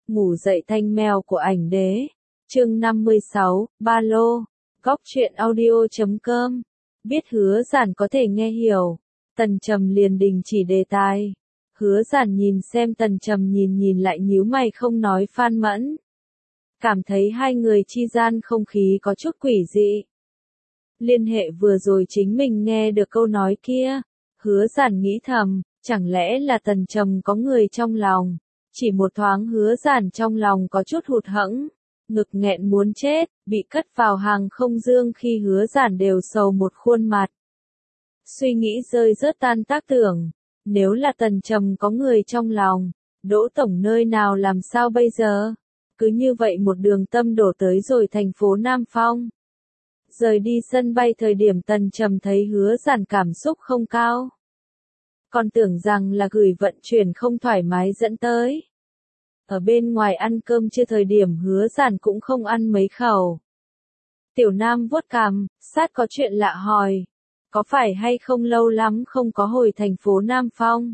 Ngủ dậy thanh mèo của ảnh đế. Chương 56, ba lô. Góc truyện audio.com. Biết Hứa Giản có thể nghe hiểu, Tần Trầm liền đình chỉ đề tài. Hứa Giản nhìn xem Tần Trầm nhìn lại nhíu mày không nói Phan Mẫn. Cảm thấy hai người chi gian không khí có chút quỷ dị. Liên hệ vừa rồi chính mình nghe được câu nói kia. Hứa Giản nghĩ thầm, chẳng lẽ là Tần Trầm có người trong lòng. Chỉ một thoáng Hứa Giản trong lòng có chút hụt hẫng, ngực nghẹn muốn chết, bị cất vào hàng không dương khi Hứa Giản đều sầu một khuôn mặt. Suy nghĩ rơi rớt tan tác tưởng, nếu là Tần Trầm có người trong lòng, Đỗ Tổng nơi nào làm sao bây giờ? Cứ như vậy một đường tâm đổ tới rồi thành phố Nam Phong. Rời đi sân bay thời điểm Tần Trầm thấy Hứa Giản cảm xúc không cao. Còn tưởng rằng là gửi vận chuyển không thoải mái dẫn tới. Ở bên ngoài ăn cơm chưa thời điểm Hứa Giản cũng không ăn mấy khẩu. Tiểu Nam vuốt cằm, sát có chuyện lạ hỏi. Có phải hay không lâu lắm không có hồi thành phố Nam Phong?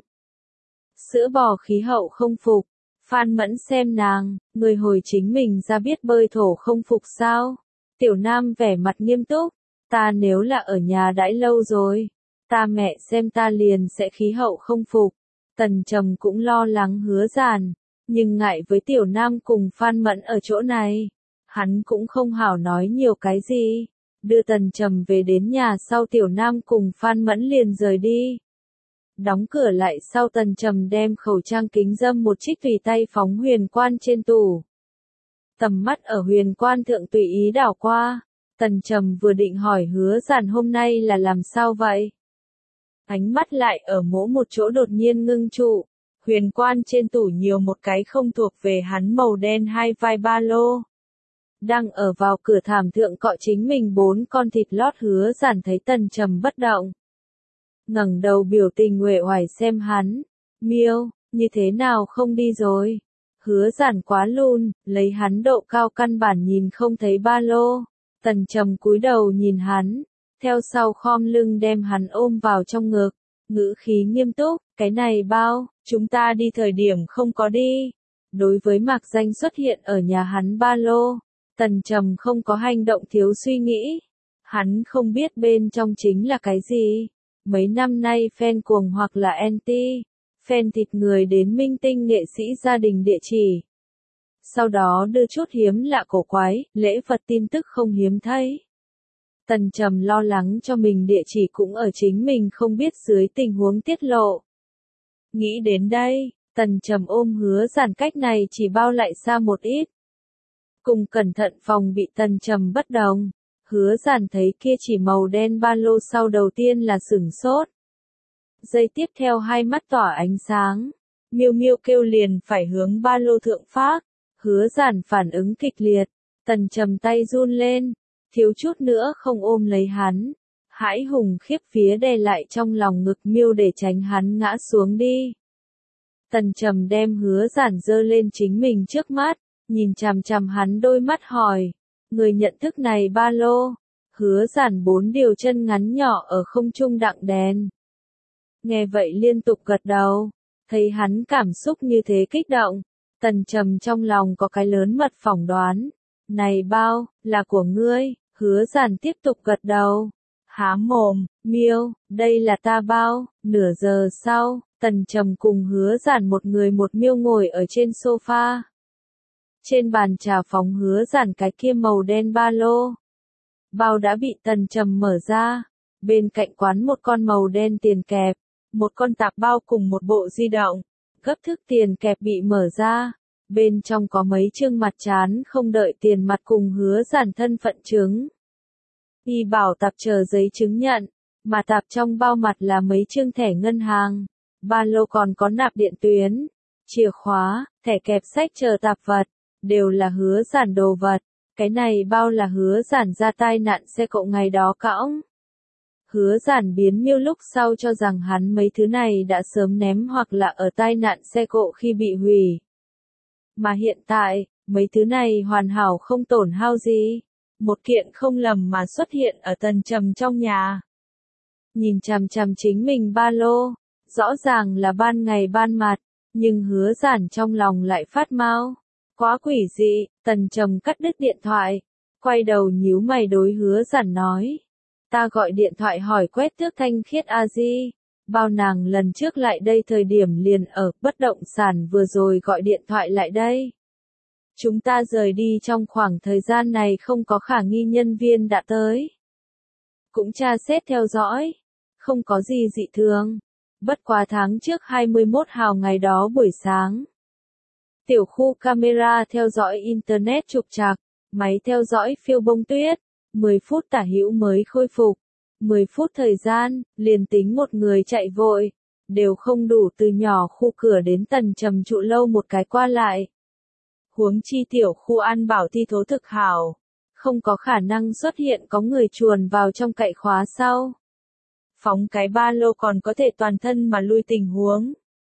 Sữa bò khí hậu không phục. Phan Mẫn xem nàng, người hồi chính mình ra biết bơi thổ không phục sao? Tiểu Nam vẻ mặt nghiêm túc. Ta nếu là ở nhà đãi lâu rồi, ta mẹ xem ta liền sẽ khí hậu không phục. Tần Trầm cũng lo lắng Hứa Giản, nhưng ngại với Tiểu Nam cùng Phan Mẫn ở chỗ này, hắn cũng không hảo nói nhiều cái gì. Đưa Tần Trầm về đến nhà sau Tiểu Nam cùng Phan Mẫn liền rời đi. Đóng cửa lại sau Tần Trầm đem khẩu trang kính dâm một chiếc tùy tay phóng huyền quan trên tủ. Tầm mắt ở huyền quan thượng tùy ý đảo qua, Tần Trầm vừa định hỏi Hứa Giản hôm nay là làm sao vậy? Ánh mắt lại ở mỗi một chỗ đột nhiên ngưng trụ, huyền quan trên tủ nhiều một cái không thuộc về hắn màu đen hai vai ba lô. Đang ở vào cửa thảm thượng cọ chính mình 4 con thịt lót Hứa Giản thấy Tần Trầm bất động. Ngẩng đầu biểu tình uể oải xem hắn, miêu, như thế nào không đi rồi? Hứa Giản quá lùn, lấy hắn độ cao căn bản nhìn không thấy ba lô. Tần Trầm cúi đầu nhìn hắn, theo sau khom lưng đem hắn ôm vào trong ngực, ngữ khí nghiêm túc, cái này bao, chúng ta đi thời điểm không có đi. Đối với Mạc Danh xuất hiện ở nhà hắn ba lô, Tần Trầm không có hành động thiếu suy nghĩ. Hắn không biết bên trong chính là cái gì. Mấy năm nay fan cuồng hoặc là anti, fan thịt người đến minh tinh nghệ sĩ gia đình địa chỉ. Sau đó đưa chút hiếm lạ cổ quái, lễ vật tin tức không hiếm thấy. Tần Trầm lo lắng cho mình địa chỉ cũng ở chính mình không biết dưới tình huống tiết lộ. Nghĩ đến đây, Tần Trầm ôm Hứa Giản cách này chỉ bao lại xa một ít. Cùng cẩn thận phòng bị Tần Trầm bất đồng. Hứa Giản thấy kia chỉ màu đen ba lô sau đầu tiên là sửng sốt. Giây tiếp theo hai mắt tỏa ánh sáng. Miêu miêu kêu liền phải hướng ba lô thượng phác. Hứa Giản phản ứng kịch liệt. Tần Trầm tay run lên. Thiếu chút nữa không ôm lấy hắn. Hãi hùng khiếp vía đè lại trong lòng ngực miêu để tránh hắn ngã xuống đi. Tần Trầm đem Hứa Giản giơ lên chính mình trước mắt. Nhìn chằm chằm hắn đôi mắt hỏi. Người nhận thức này ba lô. Hứa Giản 4 điều chân ngắn nhỏ ở không trung đặng đèn. Nghe vậy liên tục gật đầu. Thấy hắn cảm xúc như thế kích động. Tần Trầm trong lòng có cái lớn mật phỏng đoán. Này bao, là của ngươi. Hứa Giản tiếp tục gật đầu. Há mồm, miêu, đây là ta bao. Nửa giờ sau, Tần Trầm cùng Hứa Giản một người một miêu ngồi ở trên sofa. Trên bàn trà phóng Hứa Giản cái kia màu đen ba lô. Bao đã bị Tần Trầm mở ra. Bên cạnh quán một con màu đen tiền kẹp, một con tạp bao cùng một bộ di động. Gấp thức tiền kẹp bị mở ra. Bên trong có mấy chương mặt trán không đợi tiền mặt cùng Hứa Giản thân phận chứng. Y bảo tạp chờ giấy chứng nhận, mà tạp trong bao mặt là mấy chương thẻ ngân hàng. Ba lô còn có nạp điện tuyến, chìa khóa, thẻ kẹp sách chờ tạp vật. Đều là Hứa Giản đồ vật. Cái này bao là Hứa Giản ra tai nạn xe cộ ngày đó cõng. Hứa Giản biến miêu lúc sau cho rằng hắn mấy thứ này đã sớm ném hoặc là ở tai nạn xe cộ khi bị hủy. Mà hiện tại, mấy thứ này hoàn hảo không tổn hao gì. Một kiện không lầm mà xuất hiện ở Tần Trầm trong nhà. Nhìn chằm chằm chính mình ba lô, rõ ràng là ban ngày ban mặt, nhưng Hứa Giản trong lòng lại phát mau. Quá quỷ dị, Tần Trầm cắt đứt điện thoại, quay đầu nhíu mày đối Hứa Giản nói. Ta gọi điện thoại hỏi Quét Tước Thanh Khiết a di, bao nàng lần trước lại đây thời điểm liền ở bất động sản vừa rồi gọi điện thoại lại đây. Chúng ta rời đi trong khoảng thời gian này không có khả nghi nhân viên đã tới. Cũng tra xét theo dõi, không có gì dị thường. Bất quá tháng trước 21 hào ngày đó buổi sáng. Tiểu khu camera theo dõi Internet trục trặc, máy theo dõi phiêu bông tuyết, 10 phút tả hữu mới khôi phục. 10 phút thời gian, liền tính một người chạy vội, đều không đủ từ nhỏ khu cửa đến Tần Trầm trụ lâu một cái qua lại. Huống chi tiểu khu an bảo thi thố thực hảo, không có khả năng xuất hiện có người chuồn vào trong cậy khóa sau. Phóng cái ba lô còn có thể toàn thân mà lui tình huống.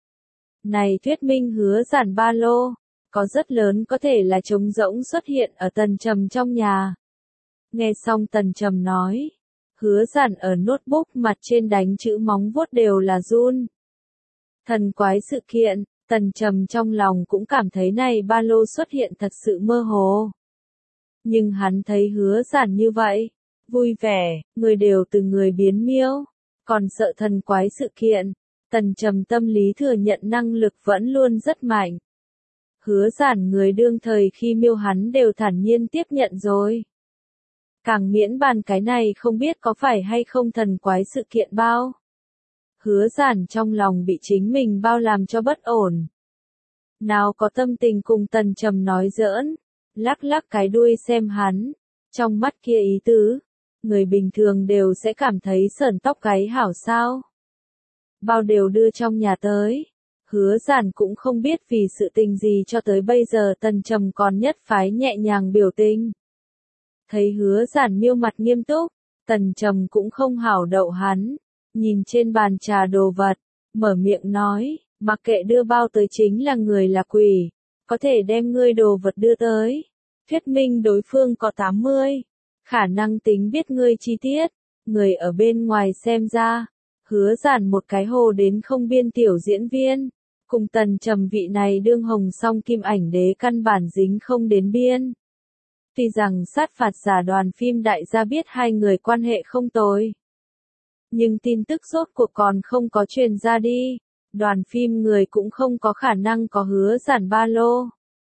Này thuyết minh Hứa Giản ba lô, có rất lớn có thể là trống rỗng xuất hiện ở Tần Trầm trong nhà. Nghe xong Tần Trầm nói, Hứa Giản ở notebook mặt trên đánh chữ móng vuốt đều là run. Thần quái sự kiện, Tần Trầm trong lòng cũng cảm thấy này ba lô xuất hiện thật sự mơ hồ. Nhưng hắn thấy Hứa Giản như vậy, vui vẻ, người đều từ người biến miêu, còn sợ thần quái sự kiện. Tần Trầm tâm lý thừa nhận năng lực vẫn luôn rất mạnh. Hứa Giản người đương thời khi miêu hắn đều thản nhiên tiếp nhận rồi. Càng miễn bàn cái này không biết có phải hay không thần quái sự kiện bao. Hứa Giản trong lòng bị chính mình bao làm cho bất ổn. Nào có tâm tình cùng Tần Trầm nói giỡn, lắc lắc cái đuôi xem hắn, trong mắt kia ý tứ, người bình thường đều sẽ cảm thấy sởn tóc gáy hảo sao. Bao đều đưa trong nhà tới, Hứa Giản cũng không biết vì sự tình gì cho tới bây giờ Tần Trầm còn nhất phái nhẹ nhàng biểu tình. Thấy Hứa Giản miêu mặt nghiêm túc, Tần Trầm cũng không hảo đậu hắn, nhìn trên bàn trà đồ vật, mở miệng nói, mặc kệ đưa bao tới chính là người là quỷ, có thể đem ngươi đồ vật đưa tới. Thuyết minh đối phương có 80, khả năng tính biết ngươi chi tiết, người ở bên ngoài xem ra, Hứa Giản một cái hồ đến không biên tiểu diễn viên, cùng Tần Trầm vị này đương hồng song kim ảnh đế căn bản dính không đến biên. Tuy rằng sát phạt giả đoàn phim đại gia biết hai người quan hệ không tồi, nhưng tin tức rốt cuộc còn không có truyền ra đi, đoàn phim người cũng không có khả năng có Hứa Giản ba lô.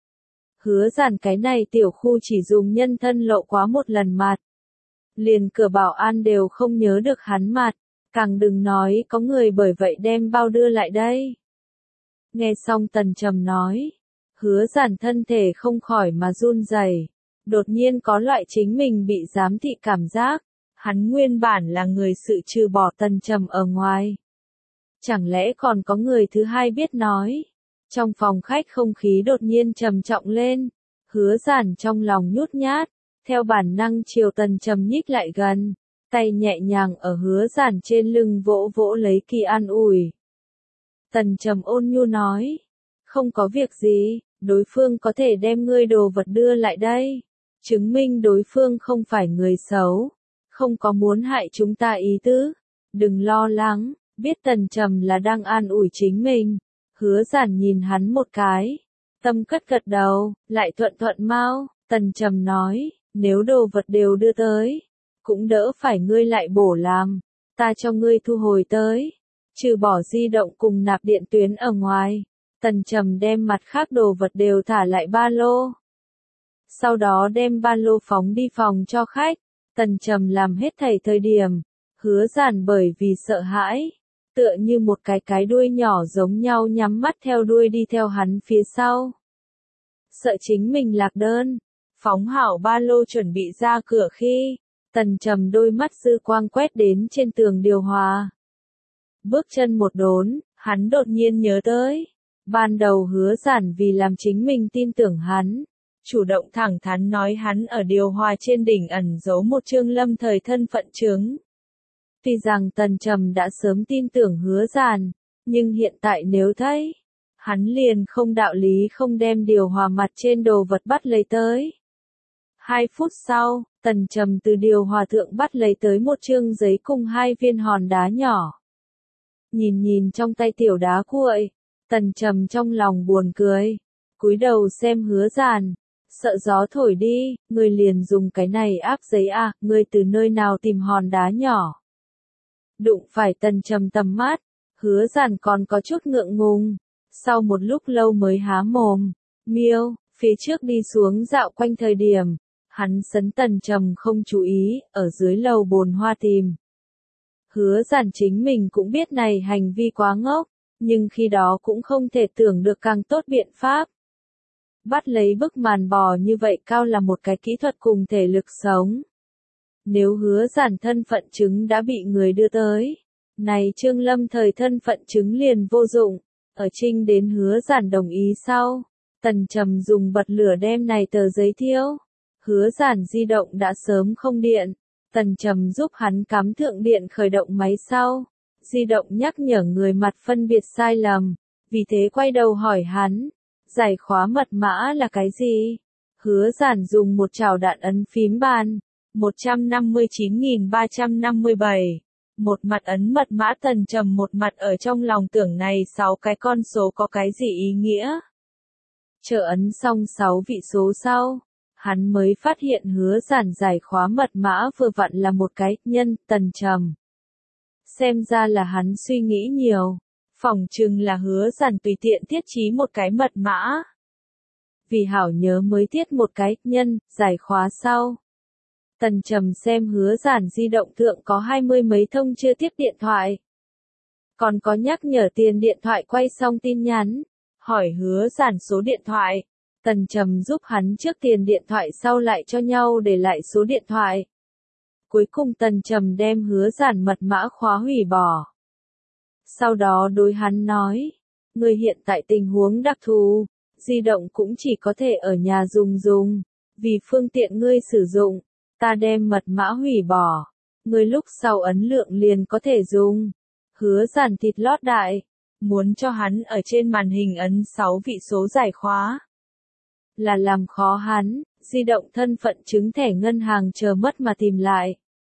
Hứa Giản cái này tiểu khu chỉ dùng nhân thân lộ quá một lần mặt. Liền cửa bảo an đều không nhớ được hắn mặt, càng đừng nói có người bởi vậy đem bao đưa lại đây. Nghe xong Tần Trầm nói, Hứa Giản thân thể không khỏi mà run rẩy, đột nhiên có loại chính mình bị giám thị cảm giác, hắn nguyên bản là người sự trừ bỏ Tần Trầm ở ngoài. Chẳng lẽ còn có người thứ hai biết nói? Trong phòng khách không khí đột nhiên trầm trọng lên, Hứa Giản trong lòng nhút nhát, theo bản năng chiều Tần Trầm nhích lại gần, tay nhẹ nhàng ở Hứa Giản trên lưng vỗ vỗ lấy kỳ an ủi. Tần Trầm ôn nhu nói, không có việc gì, đối phương có thể đem ngươi đồ vật đưa lại đây, chứng minh đối phương không phải người xấu, không có muốn hại chúng ta ý tứ, đừng lo lắng, biết Tần Trầm là đang an ủi chính mình. Hứa Giản nhìn hắn một cái, tâm cất gật đầu, lại thuận thuận mau, Tần Trầm nói, nếu đồ vật đều đưa tới, cũng đỡ phải ngươi lại bổ làm, ta cho ngươi thu hồi tới, trừ bỏ di động cùng nạp điện tuyến ở ngoài, Tần Trầm đem mặt khác đồ vật đều thả lại ba lô. Sau đó đem ba lô phóng đi phòng cho khách, Tần Trầm làm hết thảy thời điểm, Hứa Giản bởi vì sợ hãi, tựa như một cái đuôi nhỏ giống nhau nhắm mắt theo đuôi đi theo hắn phía sau. Sợ chính mình lạc đơn, phóng hảo ba lô chuẩn bị ra cửa khi, Tần Trầm đôi mắt dư quang quét đến trên tường điều hòa. Bước chân một đốn, hắn đột nhiên nhớ tới, ban đầu Hứa Giản vì làm chính mình tin tưởng hắn, chủ động thẳng thắn nói hắn ở điều hòa trên đỉnh ẩn giấu một chương lâm thời thân phận chứng. Tuy rằng Tần Trầm đã sớm tin tưởng Hứa Giản, nhưng hiện tại nếu thấy, hắn liền không đạo lý không đem điều hòa mặt trên đồ vật bắt lấy tới. 2 phút sau, Tần Trầm từ điều hòa thượng bắt lấy tới một chương giấy cùng 2 viên hòn đá nhỏ. Nhìn trong tay tiểu đá cuội, Tần Trầm trong lòng buồn cười. cúi đầu xem Hứa Giản, sợ gió thổi đi, ngươi liền dùng cái này áp giấy à, ngươi từ nơi nào tìm hòn đá nhỏ. Đụng phải Tần Trầm tầm mắt, Hứa Giản còn có chút ngượng ngùng, sau một lúc lâu mới há mồm, miêu, phía trước đi xuống dạo quanh thời điểm, hắn sấn Tần Trầm không chú ý, ở dưới lầu bồn hoa tìm. Hứa Giản chính mình cũng biết này hành vi quá ngốc, nhưng khi đó cũng không thể tưởng được càng tốt biện pháp. Bắt lấy bức màn bò như vậy cao là một cái kỹ thuật cùng thể lực sống. Nếu Hứa Giản thân phận chứng đã bị người đưa tới, này Trương Lâm thời thân phận chứng liền vô dụng. Ở Trinh đến Hứa Giản đồng ý sau, Tần Trầm dùng bật lửa đem này tờ giấy thiêu. Hứa Giản di động đã sớm không điện, Tần Trầm giúp hắn cắm thượng điện khởi động máy sau. Di động nhắc nhở người mặt phân biệt sai lầm, vì thế quay đầu hỏi hắn, giải khóa mật mã là cái gì? Hứa Giản dùng một chảo đạn ấn phím bàn, 159.357. Một mặt ấn mật mã. Tần Trầm một mặt ở trong lòng tưởng này 6 cái con số có cái gì ý nghĩa. Chờ ấn xong 6 vị số sau, hắn mới phát hiện Hứa Giản giải khóa mật mã vừa vặn là một cái nhân. Tần Trầm xem ra là hắn suy nghĩ nhiều, phỏng chừng là Hứa Giản tùy tiện thiết trí một cái mật mã. Vì hảo nhớ mới thiết một cái nhân, giải khóa sau. Tần Trầm xem Hứa Giản di động thượng có 20 mấy thông chưa tiếp điện thoại. Còn có nhắc nhở tiền điện thoại quay xong tin nhắn, hỏi Hứa Giản số điện thoại. Tần Trầm giúp hắn trước tiền điện thoại sau lại cho nhau để lại số điện thoại. Cuối cùng Tần Trầm đem Hứa Giản mật mã khóa hủy bỏ. Sau đó đối hắn nói, người hiện tại tình huống đặc thù, di động cũng chỉ có thể ở nhà dùng, vì phương tiện ngươi sử dụng, ta đem mật mã hủy bỏ, ngươi lúc sau ấn lượng liền có thể dùng. Hứa Giản thịt lót đại, muốn cho hắn ở trên màn hình ấn 6 vị số giải khóa. Là làm khó hắn, di động thân phận chứng thẻ ngân hàng chờ mất mà tìm lại.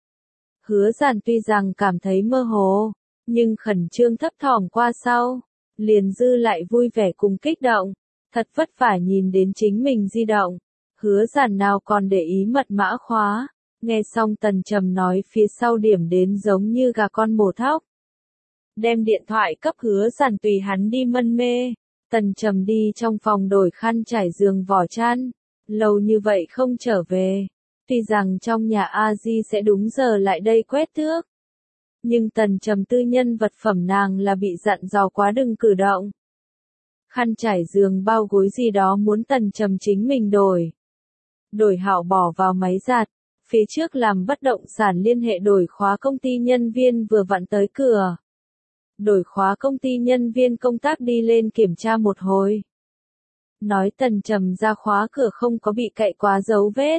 Hứa Giản tuy rằng cảm thấy mơ hồ, nhưng khẩn trương thấp thỏm qua sau, liền dư lại vui vẻ cùng kích động, thật vất vả nhìn đến chính mình di động. Hứa Giản nào còn để ý mật mã khóa, nghe xong Tần Trầm nói phía sau điểm đến giống như gà con mổ thóc. Đem điện thoại cấp Hứa Giản tùy hắn đi mân mê, Tần Trầm đi trong phòng đổi khăn trải giường vỏ chăn, lâu như vậy không trở về. Tuy rằng trong nhà A Di sẽ đúng giờ lại đây quét tước, nhưng Tần Trầm tư nhân vật phẩm nàng là bị dặn dò quá đừng cử động. Khăn trải giường bao gối gì đó muốn Tần Trầm chính mình đổi. Đổi hảo bỏ vào máy giặt, phía trước làm bất động sản liên hệ đổi khóa công ty nhân viên vừa vặn tới cửa. Đổi khóa công ty nhân viên công tác đi lên kiểm tra một hồi. Nói Tần Trầm ra khóa cửa không có bị cậy quá dấu vết.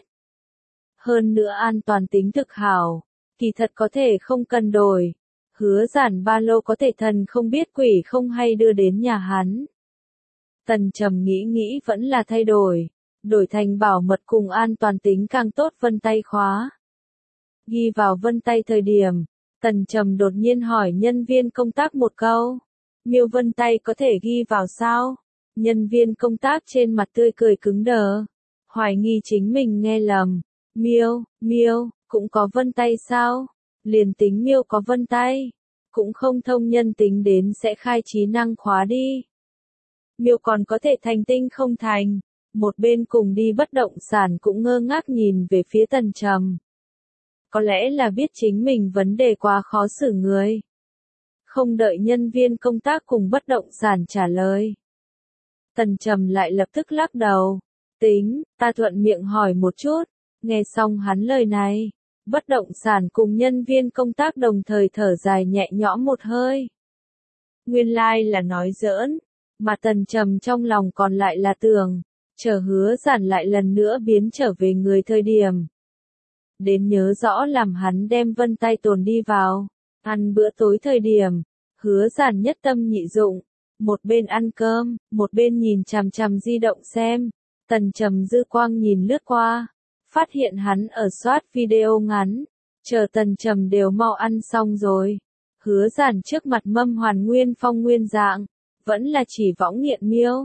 Hơn nữa an toàn tính thực hảo, kỳ thật có thể không cần đổi. Hứa Giản ba lô có thể thần không biết quỷ không hay đưa đến nhà hắn. Tần Trầm nghĩ vẫn là thay đổi thành bảo mật cùng an toàn tính càng tốt vân tay khóa. Ghi vào vân tay thời điểm, Tần Trầm đột nhiên hỏi nhân viên công tác một câu, miêu vân tay có thể ghi vào sao? Nhân viên công tác trên mặt tươi cười cứng đờ, hoài nghi chính mình nghe lầm. Miêu, cũng có vân tay sao? Liền tính miêu có vân tay, cũng không thông nhân tính đến sẽ khai trí năng khóa đi. Miêu còn có thể thành tinh không thành. Một bên cùng đi bất động sản cũng ngơ ngác nhìn về phía Tần Trầm. Có lẽ là biết chính mình vấn đề quá khó xử người. Không đợi nhân viên công tác cùng bất động sản trả lời. Tần Trầm lại lập tức lắc đầu. Tính, ta thuận miệng hỏi một chút. Nghe xong hắn lời này, bất động sản cùng nhân viên công tác đồng thời thở dài nhẹ nhõm một hơi. Nguyên lai là nói giỡn, mà Tần Trầm trong lòng còn lại là tưởng, chờ Hứa Giản lại lần nữa biến trở về người thời điểm. Đến nhớ rõ làm hắn đem vân tay tồn đi vào, ăn bữa tối thời điểm, Hứa Giản nhất tâm nhị dụng, một bên ăn cơm, một bên nhìn chằm chằm di động xem. Tần Trầm dư quang nhìn lướt qua, phát hiện hắn ở soát video ngắn, chờ Tần Trầm đều mau ăn xong rồi. Hứa Giản trước mặt mâm hoàn nguyên phong nguyên dạng, vẫn là chỉ võng nghiện miêu.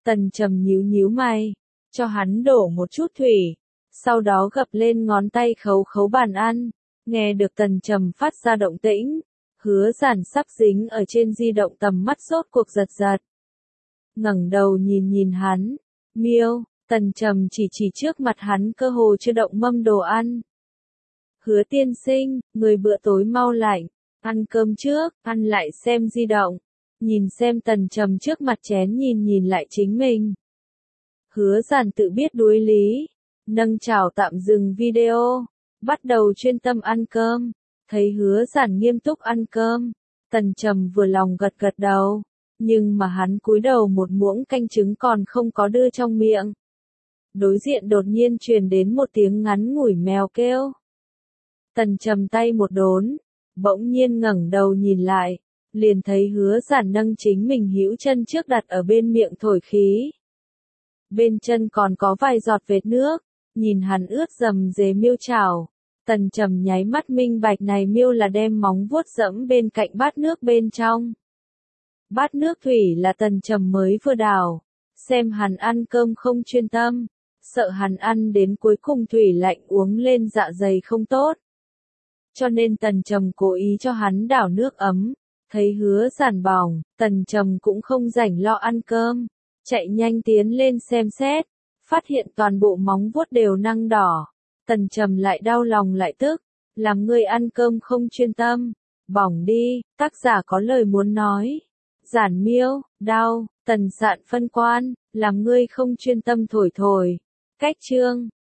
Tần Trầm nhíu nhíu mày, cho hắn đổ một chút thủy, sau đó gập lên ngón tay khấu khấu bàn ăn, nghe được Tần Trầm phát ra động tĩnh, Hứa Giản sắp dính ở trên di động tầm mắt rốt cuộc giật giật. Ngẩng đầu nhìn nhìn hắn, Miêu, Tần Trầm chỉ trước mặt hắn cơ hồ chưa động mâm đồ ăn. Hứa tiên sinh, người bữa tối mau lạnh, ăn cơm trước, ăn lại xem di động, nhìn xem Tần Trầm trước mặt chén nhìn nhìn lại chính mình. Hứa Giản tự biết đối lý, nâng chảo tạm dừng video, bắt đầu chuyên tâm ăn cơm, thấy Hứa Giản nghiêm túc ăn cơm, Tần Trầm vừa lòng gật gật đầu, nhưng mà hắn cúi đầu một muỗng canh trứng còn không có đưa trong miệng. Đối diện đột nhiên truyền đến một tiếng ngắn ngủi mèo kêu. Tần Trầm tay một đốn, bỗng nhiên ngẩng đầu nhìn lại, liền thấy Hứa Giản nâng chính mình hữu chân trước đặt ở bên miệng thổi khí. Bên chân còn có vài giọt vệt nước, nhìn hắn ướt dầm dề miêu chảo. Tần Trầm nháy mắt minh bạch này miêu là đem móng vuốt dẫm bên cạnh bát nước bên trong. Bát nước thủy là Tần Trầm mới vừa đảo, xem hắn ăn cơm không chuyên tâm, sợ hắn ăn đến cuối cùng thủy lạnh uống lên dạ dày không tốt. Cho nên Tần Trầm cố ý cho hắn đảo nước ấm, thấy Hứa Giản bỏng, Tần Trầm cũng không rảnh lo ăn cơm, chạy nhanh tiến lên xem xét, phát hiện toàn bộ móng vuốt đều năng đỏ. Tần Trầm lại đau lòng lại tức, làm ngươi ăn cơm không chuyên tâm, bỏng đi, tác giả có lời muốn nói. Giản miêu, đau, Tần Sạn phân quan, làm ngươi không chuyên tâm thổi thổi. Cách chương